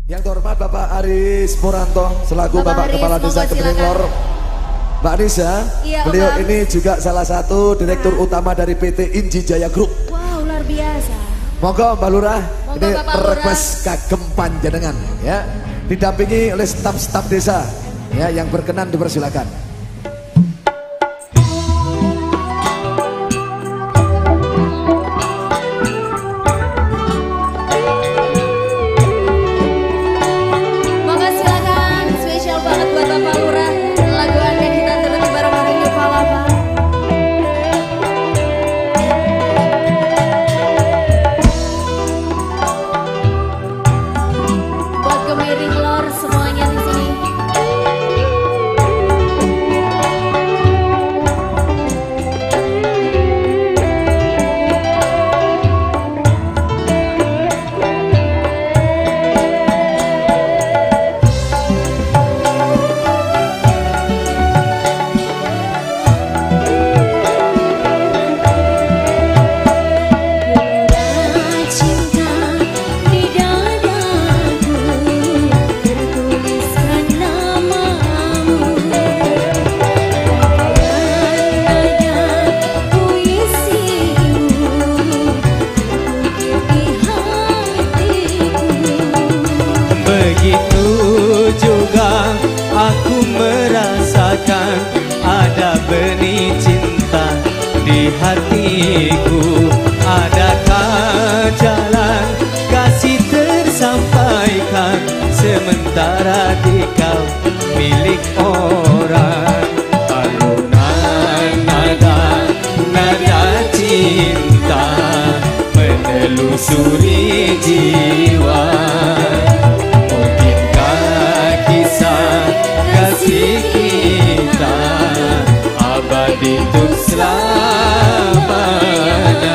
Yang terhormat Bapak Aris Muranto selaku Bapak Aris, Kepala Desa Kebening Lor. Mbak Nisa, iya, beliau Bang. ini juga salah satu direktur utama dari PT Inji Jaya Group. Wow, luar biasa. Monggo Mbak Lurah, Monggo, ini Bapak Lurah. request kagem panjenengan ya. Didampingi oleh staf-staf desa ya yang berkenan dipersilakan. Monggo silakan, spesial banget buat Bapak Lurah. Lagu Anda kita turuti bareng-bareng yuk Pak Lapa. Buat Kemiring Lor semuanya di sini. Cinta di dadaku tertuliskan namamu. Nada puisimu terukir di hatiku. Begitu juga aku merasakan ada benih cinta di hatiku. Adakah jalan kasih tersampaikan sementara di kau milik orang? Alunan nada cinta menelusuri jiwa. Mungkinkah kisah kasih kita abadi untuk selamanya?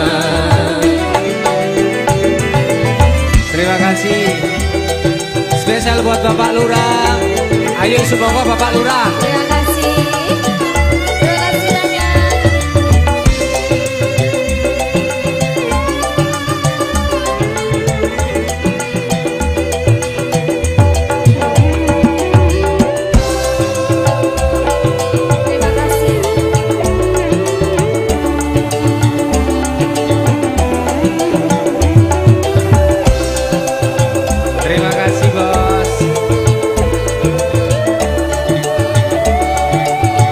Terima kasih. Spesial buat Bapak Lurah. Ayo semoga Bapak Lurah. Terima kasih. Terima kasih banyak. Terima kasih. Terima kasih bos.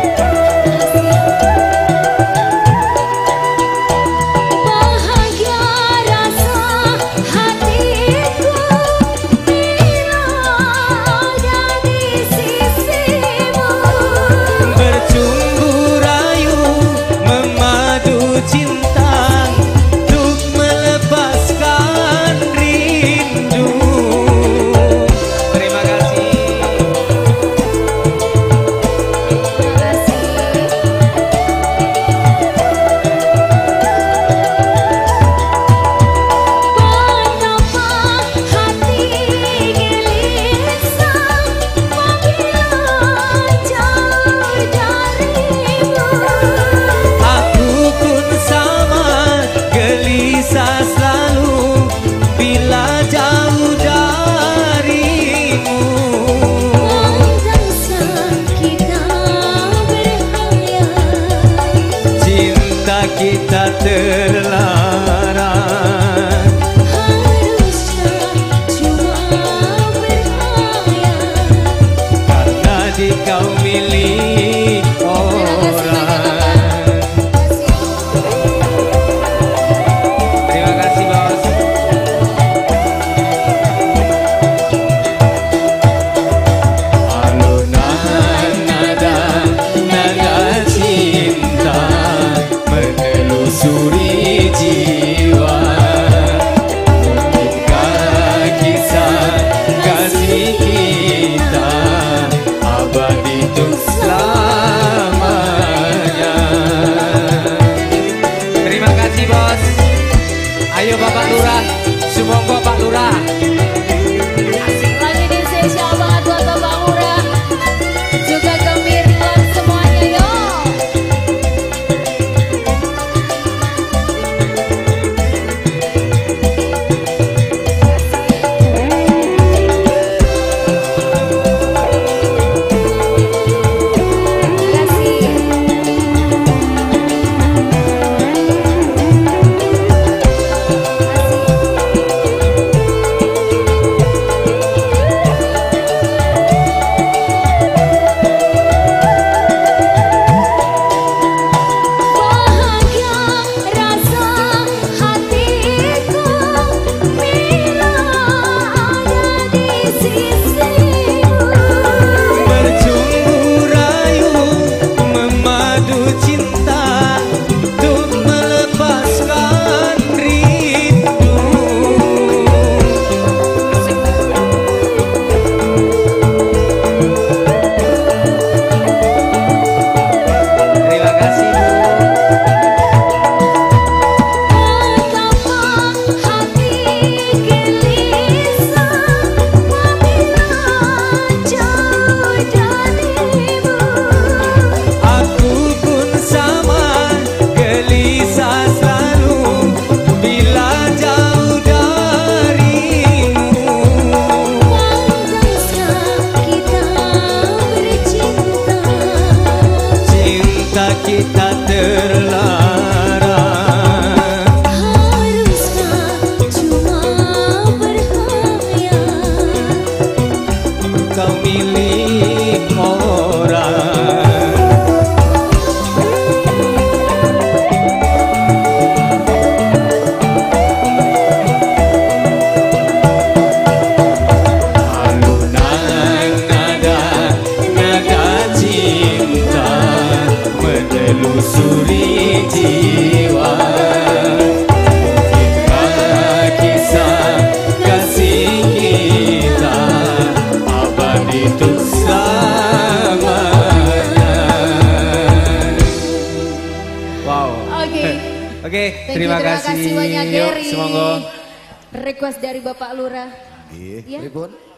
Wow. Oke. Oke, Thank you, terima kasih. banyak Yuk, Gary. semoga. Request dari Bapak Lurah. Iya, Ya. pripun?